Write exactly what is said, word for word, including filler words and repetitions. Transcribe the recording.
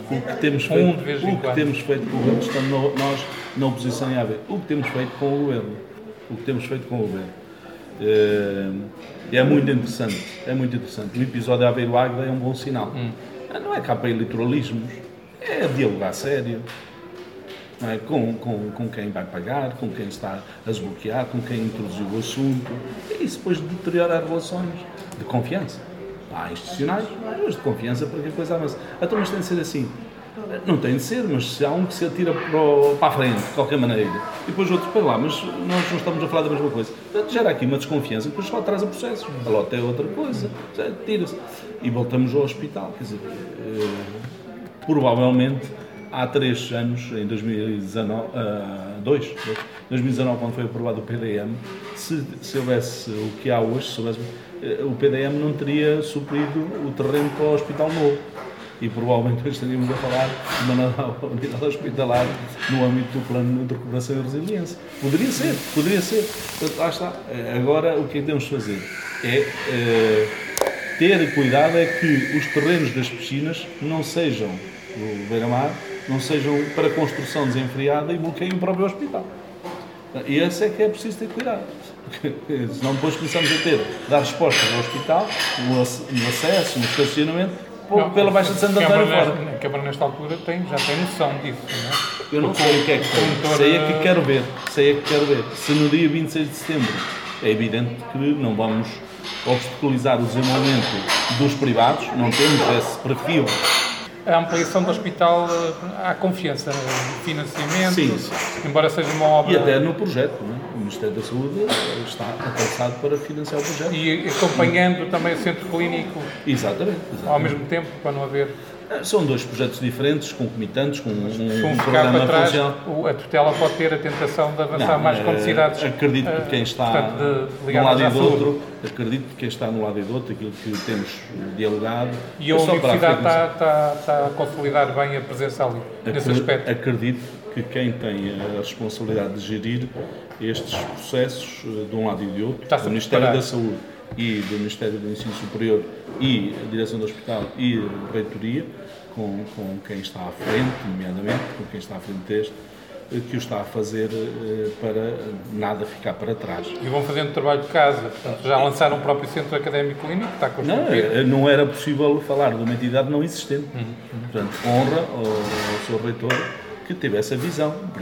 o que temos Um feito, de vez em o que quando. temos feito com o governo, estando no- nós na oposição em A V, o que temos feito com o governo, o que temos feito com o governo. Eh, É muito interessante, é muito interessante. O episódio Aveiro Águeda é um bom sinal. Hum. Não é cá para eleitoralismos, é dialogar sério. Não é? com, com, com quem vai pagar, com quem está a desbloquear, com quem introduziu o assunto. E isso depois deteriora as relações de confiança. Há institucionais, mas de confiança para que a coisa avance. Então, mas tem de ser assim. Não tem de ser, mas se há um que se atira para, o, para a frente, de qualquer maneira, e depois outro, para lá, mas nós não estamos a falar da mesma coisa. Portanto, gera aqui uma desconfiança, depois só atrasa processos. A lote é outra coisa, tira-se. E voltamos ao hospital. Quer dizer, eh, provavelmente, há três anos, em dois mil e dezanove, uh, dois, dois mil e dezanove, quando foi aprovado o P D M, se, se houvesse o que há hoje, se houvesse, uh, o P D M não teria suprido o terreno para o Hospital Novo. E provavelmente hoje estaríamos a falar de uma nova unidade hospitalar no âmbito do plano de recuperação e resiliência. Poderia ser, poderia ser. Portanto, lá está. Agora, o que é que temos de fazer? É uh, ter cuidado é que os terrenos das piscinas não sejam do beira-mar, não sejam para construção desenfreada e bloqueiem o próprio hospital. E esse é que é preciso ter cuidado. Porque senão depois começamos a ter, dar respostas ao hospital, no acesso, no estacionamento, Não, pela Baixa de Santo António fora. A Câmara, nesta altura, tem, já tem noção disso, não é? Eu não sei o que é que tem. Sei é que quero ver. Sei é que quero ver. Se no dia vinte e seis de setembro é evidente que não vamos obstaculizar o desenvolvimento dos privados, não temos esse perfil. A ampliação do hospital, há confiança no financiamento, Sim, sim. Embora seja uma obra... E até no projeto, não é? O Ministério da Saúde está avançado para financiar o projeto. E acompanhando também o centro clínico Exatamente. exatamente. ao mesmo tempo, para não haver... São dois projetos diferentes, concomitantes, com um, Se um um ficar programa para trás, funcional. o- a tutela pode ter a tentação de avançar Não, mais eh, com necessidades. Acredito que quem está portanto, de- de um ligadas lado e à do saúde. outro, acredito que quem está no lado e do outro, aquilo que temos dialogado, E a é só para universidade frente. está, está, está a consolidar bem a presença ali, nesse Acre- aspecto. Acredito que quem tem a responsabilidade de gerir estes processos eh, de um lado e do outro, Está-se do a Ministério preparar. da Saúde e do Ministério do Ensino Superior e a Direção do Hospital e a Reitoria, com, com quem está à frente, nomeadamente, com quem está à frente deste, eh, que o está a fazer eh, para nada ficar para trás. E vão fazendo trabalho de casa. Portanto, já lançaram o próprio centro académico clínico, que está Não, construído. eh, não era possível falar de uma entidade não existente. Portanto, honra ao, ao seu reitor que teve essa visão.